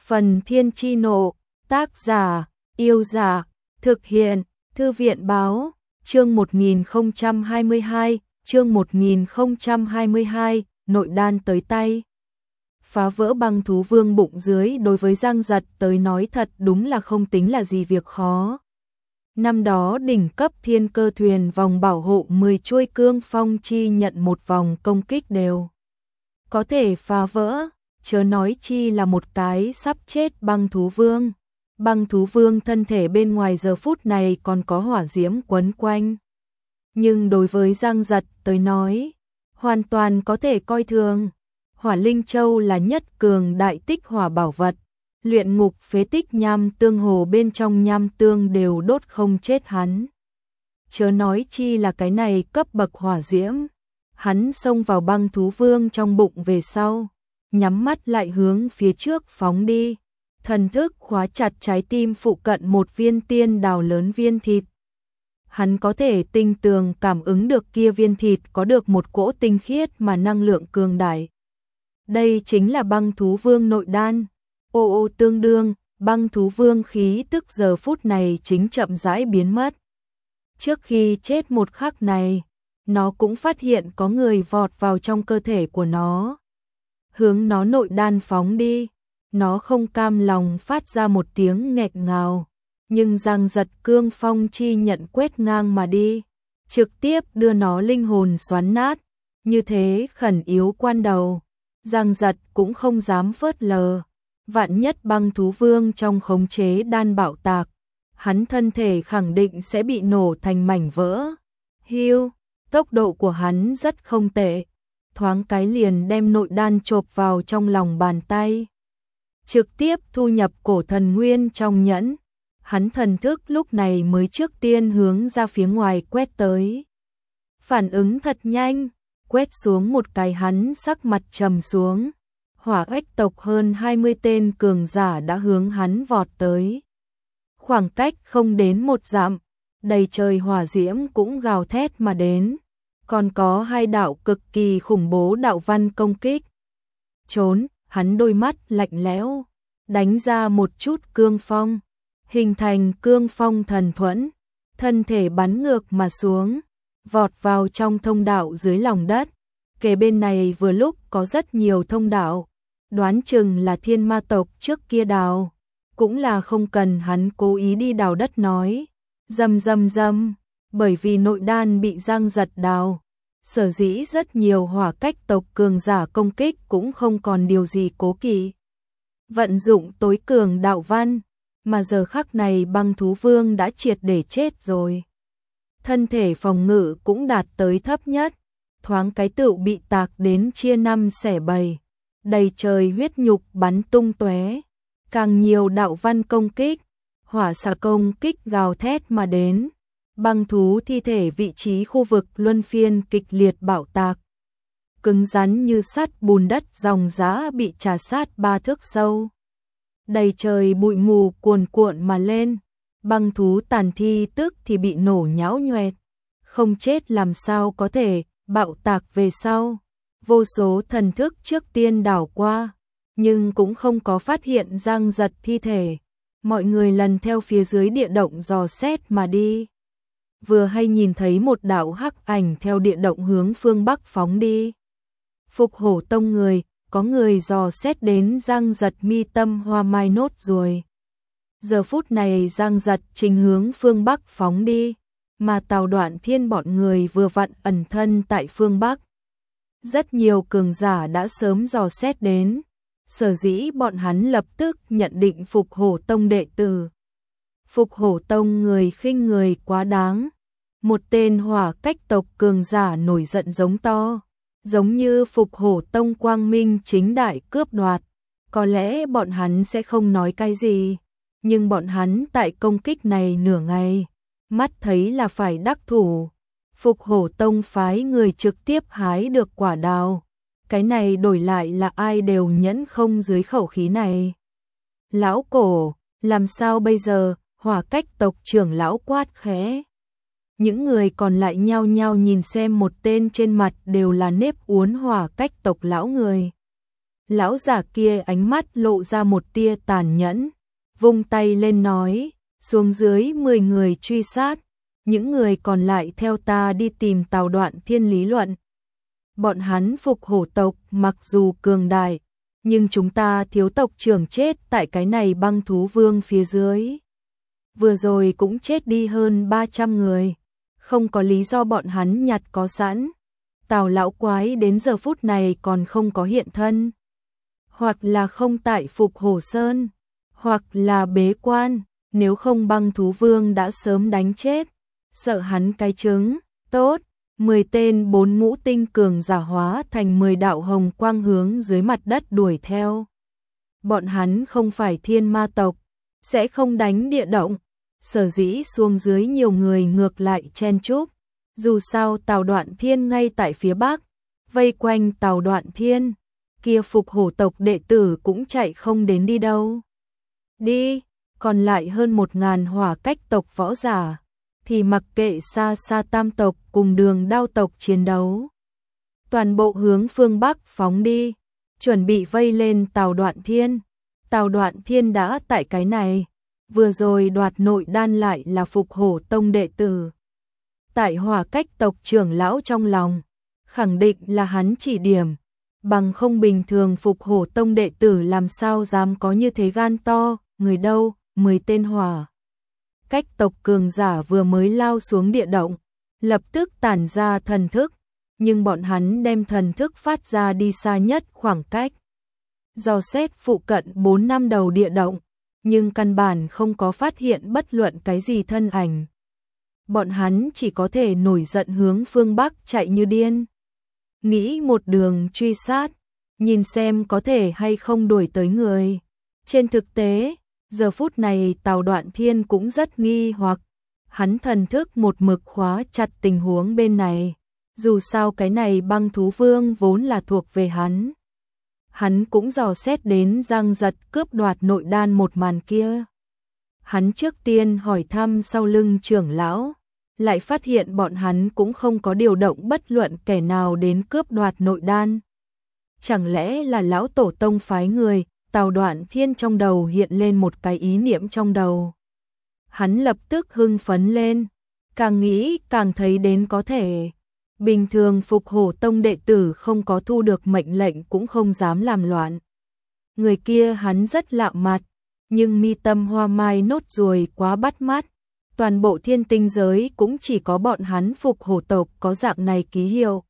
Phần Thiên Chi Nộ, tác giả, Yêu Giả, thực hiện, Thư viện Báo, chương 1022, nội đan tới tay. Phá vỡ băng thú vương bụng dưới đối với Giang Giật tới nói thật đúng là không tính là gì việc khó. Năm đó đỉnh cấp thiên cơ thuyền vòng bảo hộ 10 chuôi cương phong chi nhận một vòng công kích đều có thể phá vỡ, chớ nói chi là một cái sắp chết băng thú vương. Băng thú vương thân thể bên ngoài giờ phút này còn có hỏa diễm quấn quanh. Nhưng đối với Giang Giật tới nói, hoàn toàn có thể coi thường. Hỏa Linh Châu là nhất cường đại tích hỏa bảo vật, luyện ngục phế tích nham tương hồ bên trong nham tương đều đốt không chết hắn. Chớ nói chi là cái này cấp bậc hỏa diễm. Hắn xông vào băng thú vương trong bụng về sau, nhắm mắt lại hướng phía trước phóng đi. Thần thức khóa chặt trái tim phụ cận một viên tiên đào lớn viên thịt. Hắn có thể tinh tường cảm ứng được kia viên thịt có được một cỗ tinh khiết mà năng lượng cường đại. Đây chính là băng thú vương nội đan. Ô ô tương đương, băng thú vương khí tức giờ phút này chính chậm rãi biến mất. Trước khi chết một khắc này, nó cũng phát hiện có người vọt vào trong cơ thể của nó. Hướng nó nội đan phóng đi. Nó không cam lòng phát ra một tiếng nghẹt ngào, nhưng Giang Giật cương phong chi nhận quét ngang mà đi, trực tiếp đưa nó linh hồn xoắn nát. Như thế khẩn yếu quan đầu, Giang Giật cũng không dám phớt lờ. Vạn nhất băng thú vương trong khống chế đan bạo tạc, hắn thân thể khẳng định sẽ bị nổ thành mảnh vỡ. Hiu, tốc độ của hắn rất không tệ, thoáng cái liền đem nội đan chộp vào trong lòng bàn tay. Trực tiếp thu nhập cổ thần nguyên trong nhẫn. Hắn thần thức lúc này mới trước tiên hướng ra phía ngoài quét tới. Phản ứng thật nhanh, quét xuống một cái hắn sắc mặt trầm xuống. Hỏa ếch tộc hơn 20 tên cường giả đã hướng hắn vọt tới. Khoảng cách không đến một dặm, đầy trời hỏa diễm cũng gào thét mà đến. Còn có hai đạo cực kỳ khủng bố đạo văn công kích. Trốn, hắn đôi mắt lạnh lẽo, đánh ra một chút cương phong, hình thành cương phong thần thuẫn, thân thể bắn ngược mà xuống, vọt vào trong thông đạo dưới lòng đất. Kề bên này vừa lúc có rất nhiều thông đạo, đoán chừng là thiên ma tộc trước kia đào, cũng là không cần hắn cố ý đi đào đất nói. Rầm rầm rầm, bởi vì nội đan bị Giang Giật đào, sở dĩ rất nhiều hỏa cách tộc cường giả công kích cũng không còn điều gì cố kỵ. Vận dụng tối cường đạo văn, mà giờ khắc này băng thú vương đã triệt để chết rồi. Thân thể phòng ngự cũng đạt tới thấp nhất, thoáng cái tựu bị tạc đến chia năm xẻ bảy, đầy trời huyết nhục bắn tung tóe, càng nhiều đạo văn công kích, hỏa xà công kích gào thét mà đến. Băng thú thi thể vị trí khu vực luân phiên kịch liệt bạo tạc. Cứng rắn như sắt bùn đất dòng dã bị trà sát 3 thước sâu. Đầy trời bụi mù cuồn cuộn mà lên, băng thú tàn thi tức thì bị nổ nhão nhoẹt. Không chết làm sao có thể, bạo tạc về sau. Vô số thần thức trước tiên đảo qua, nhưng cũng không có phát hiện Giang Giật thi thể. Mọi người lần theo phía dưới địa động dò xét mà đi. Vừa hay nhìn thấy một đạo hắc ảnh theo địa động hướng phương Bắc phóng đi. Phục Hổ Tông người, có người dò xét đến Giang Giật mi tâm hoa mai nốt rồi. Giờ phút này Giang Giật trình hướng phương Bắc phóng đi, mà Tào Đoạn Thiên bọn người vừa vặn ẩn thân tại phương Bắc. Rất nhiều cường giả đã sớm dò xét đến, sở dĩ bọn hắn lập tức nhận định Phục Hổ Tông đệ tử. Phục Hổ Tông người khinh người quá đáng. Một tên hỏa cách tộc cường giả nổi giận giống to, giống như Phục Hổ Tông quang minh chính đại cướp đoạt. Có lẽ bọn hắn sẽ không nói cái gì, nhưng bọn hắn tại công kích này nửa ngày, mắt thấy là phải đắc thủ. Phục Hổ Tông phái người trực tiếp hái được quả đào. Cái này đổi lại là ai đều nhẫn không dưới khẩu khí này. Lão Cổ, làm sao bây giờ? Hỏa cách tộc trưởng lão quát khẽ. Những người còn lại nhao nhao nhìn xem một tên trên mặt đều là nếp uốn hỏa cách tộc lão người. Lão giả kia ánh mắt lộ ra một tia tàn nhẫn, vung tay lên nói, xuống dưới 10 người truy sát, những người còn lại theo ta đi tìm Tào Đoạn Thiên lý luận. Bọn hắn phục hổ tộc mặc dù cường đại, nhưng chúng ta thiếu tộc trưởng chết tại cái này băng thú vương phía dưới. Vừa rồi cũng chết đi hơn 300 người, không có lý do bọn hắn nhặt có sẵn. Tào lão quái đến giờ phút này còn không có hiện thân. Hoặc là không tại Phục Hổ Sơn, hoặc là bế quan, nếu không băng thú vương đã sớm đánh chết. Sợ hắn cái trứng, tốt, 10 tên 4 ngũ tinh cường giả hóa thành 10 đạo hồng quang hướng dưới mặt đất đuổi theo. Bọn hắn không phải thiên ma tộc, sẽ không đánh địa động, sở dĩ xuống dưới nhiều người ngược lại chen chúc. Dù sao Tào Đoạn Thiên ngay tại phía bắc, vây quanh Tào Đoạn Thiên, kia Phục Hổ tộc đệ tử cũng chạy không đến đi đâu. Đi, còn lại hơn 1000 hỏa cách tộc võ giả, thì mặc kệ xa xa tam tộc cùng Đường Đao tộc chiến đấu. Toàn bộ hướng phương bắc phóng đi, chuẩn bị vây lên Tào Đoạn Thiên. Tào Đoạn Thiên đã tại cái này, vừa rồi đoạt nội đan lại là Phục Hổ tông đệ tử. Tại hỏa cách tộc trưởng lão trong lòng, khẳng định là hắn chỉ điểm, bằng không bình thường Phục Hổ tông đệ tử làm sao dám có như thế gan to, người đâu, 10 tên hỏa cách tộc cường giả vừa mới lao xuống địa động, lập tức tản ra thần thức, nhưng bọn hắn đem thần thức phát ra đi xa nhất khoảng cách. Dò xét phụ cận 4 năm đầu địa động, nhưng căn bản không có phát hiện bất luận cái gì thân ảnh. Bọn hắn chỉ có thể nổi giận hướng phương Bắc chạy như điên. Nghĩ một đường truy sát, nhìn xem có thể hay không đuổi tới người. Trên thực tế, giờ phút này Tào Đoạn Thiên cũng rất nghi hoặc, hắn thần thức một mực khóa chặt tình huống bên này. Dù sao cái này băng thú vương vốn là thuộc về hắn. Hắn cũng dò xét đến Giang Giật cướp đoạt nội đan một màn kia. Hắn trước tiên hỏi thăm sau lưng trưởng lão, lại phát hiện bọn hắn cũng không có điều động bất luận kẻ nào đến cướp đoạt nội đan. Chẳng lẽ là lão tổ tông phái người? Tào Đoạn Thiên trong đầu hiện lên một cái ý niệm trong đầu. Hắn lập tức hưng phấn lên, càng nghĩ càng thấy đến có thể. Bình thường Phục Hổ tông đệ tử không có thu được mệnh lệnh cũng không dám làm loạn. Người kia hắn rất lạ mặt, nhưng mi tâm hoa mai nốt ruồi quá bắt mắt. Toàn bộ thiên tinh giới cũng chỉ có bọn hắn Phục Hổ tộc có dạng này ký hiệu.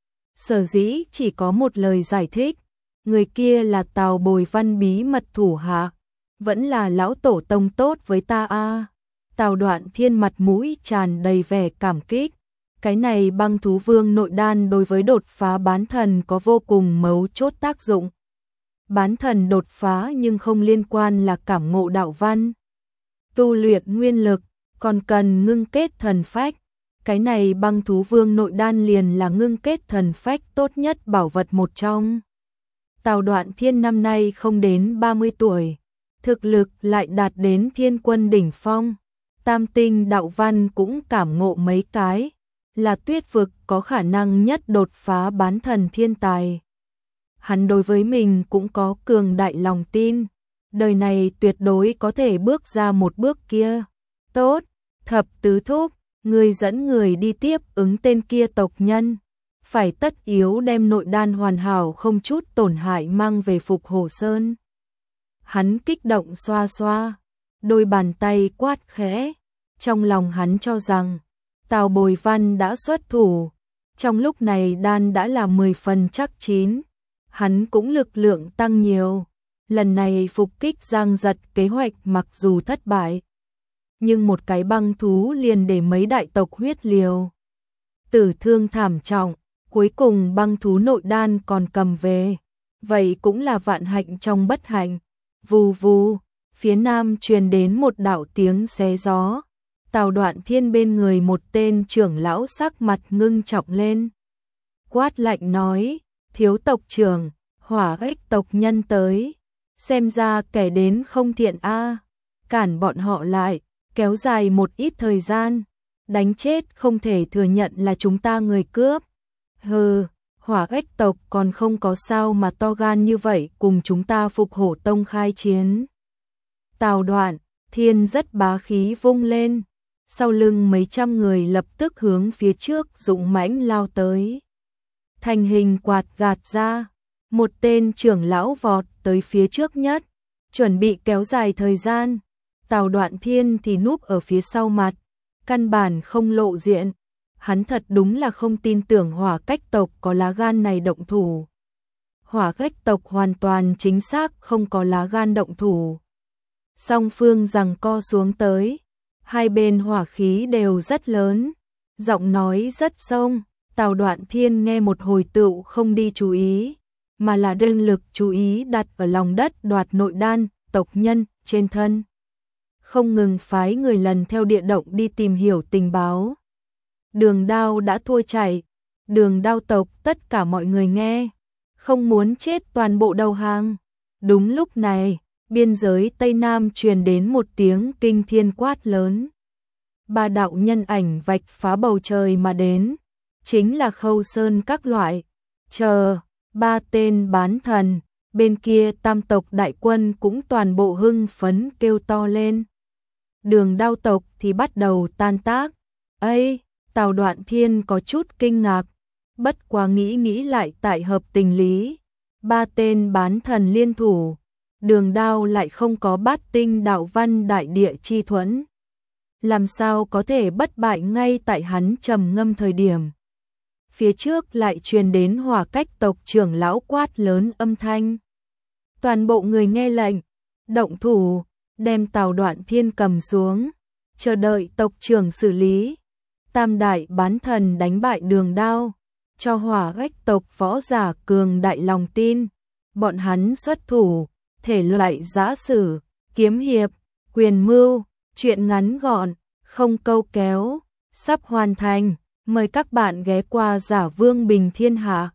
Sở dĩ chỉ có một lời giải thích, người kia là Tào Bồi Văn bí mật thủ hạ, vẫn là lão tổ tông tốt với ta a. Tào Đoạn Thiên mặt mũi tràn đầy vẻ cảm kích. Cái này băng thú vương nội đan đối với đột phá bán thần có vô cùng mấu chốt tác dụng. Bán thần đột phá nhưng không liên quan là cảm ngộ đạo văn, tu luyện nguyên lực, còn cần ngưng kết thần phách. Cái này băng thú vương nội đan liền là ngưng kết thần phách tốt nhất bảo vật một trong. Tào Đoạn Thiên năm nay không đến 30 tuổi, thực lực lại đạt đến thiên quân đỉnh phong. Tam tinh đạo văn cũng cảm ngộ mấy cái, là tuyết vực có khả năng nhất đột phá bán thần thiên tài. Hắn đối với mình cũng có cường đại lòng tin, đời này tuyệt đối có thể bước ra một bước kia. Tốt, Thập Tứ Thúc, người dẫn người đi tiếp ứng tên kia tộc nhân, phải tất yếu đem nội đan hoàn hảo không chút tổn hại mang về Phục Hổ Sơn. Hắn kích động xoa xoa, đôi bàn tay quát khẽ, trong lòng hắn cho rằng Tào Bồi Văn đã xuất thủ, trong lúc này đan đã là 10 phần chắc chín, hắn cũng lực lượng tăng nhiều. Lần này phục kích Giang Giật kế hoạch mặc dù thất bại, nhưng một cái băng thú liền để mấy đại tộc huyết liều. Tử thương thảm trọng, cuối cùng băng thú nội đan còn cầm về, vậy cũng là vạn hạnh trong bất hạnh. Vù vù, phía nam truyền đến một đạo tiếng xé gió. Tào Đoạn Thiên bên người một tên trưởng lão sắc mặt ngưng trọng lên. Quát lạnh nói, thiếu tộc trưởng, hỏa ếch tộc nhân tới. Xem ra kẻ đến không thiện a, cản bọn họ lại, kéo dài một ít thời gian. Đánh chết không thể thừa nhận là chúng ta người cướp. Hừ, Hỏa Ách tộc còn không có sao mà to gan như vậy cùng chúng ta Phục Hổ Tông khai chiến. Tào Đoạn Thiên rất bá khí vung lên, sau lưng mấy trăm người lập tức hướng phía trước dũng mãnh lao tới. Thành hình quạt gạt ra, một tên trưởng lão vọt tới phía trước nhất, chuẩn bị kéo dài thời gian. Tào Đoạn Thiên thì núp ở phía sau mặt, căn bản không lộ diện. Hắn thật đúng là không tin tưởng Hỏa Cách tộc có lá gan này động thủ. Hỏa Cách tộc hoàn toàn chính xác không có lá gan động thủ. Song phương giằng co xuống tới, hai bên hỏa khí đều rất lớn, giọng nói rất sông. Tào Đoạn Thiên nghe một hồi tựu không đi chú ý, mà là đơn lực chú ý đặt ở lòng đất đoạt nội đan tộc nhân trên thân. Không ngừng phái người lần theo địa động đi tìm hiểu tình báo. Đường Đao đã thua chạy, Đường Đao tộc tất cả mọi người nghe, không muốn chết toàn bộ đầu hàng. Đúng lúc này, biên giới Tây Nam truyền đến một tiếng kinh thiên quát lớn. Ba đạo nhân ảnh vạch phá bầu trời mà đến, chính là Khâu Sơn các loại. Chờ, ba tên bán thần, bên kia Tam tộc đại quân cũng toàn bộ hưng phấn kêu to lên. Đường Đao tộc thì bắt đầu tan tác. Ây, Tào Đoạn Thiên có chút kinh ngạc, bất quá nghĩ lại tại hợp tình lý. Ba tên bán thần liên thủ, Đường Đao lại không có bát tinh đạo văn đại địa chi thuẫn. Làm sao có thể bất bại ngay tại hắn trầm ngâm thời điểm. Phía trước lại truyền đến Hỏa Cách tộc trưởng lão quát lớn âm thanh. Toàn bộ người nghe lệnh, động thủ, đem Tào Đoạn Thiên cầm xuống, chờ đợi tộc trưởng xử lý. Tam đại bán thần đánh bại Đường Đao, cho Hỏa Cách tộc võ giả cường đại lòng tin. Bọn hắn xuất thủ, thể loại giã sử, kiếm hiệp, quyền mưu, chuyện ngắn gọn, không câu kéo, sắp hoàn thành. Mời các bạn ghé qua Giả Vương Bình Thiên Hạ.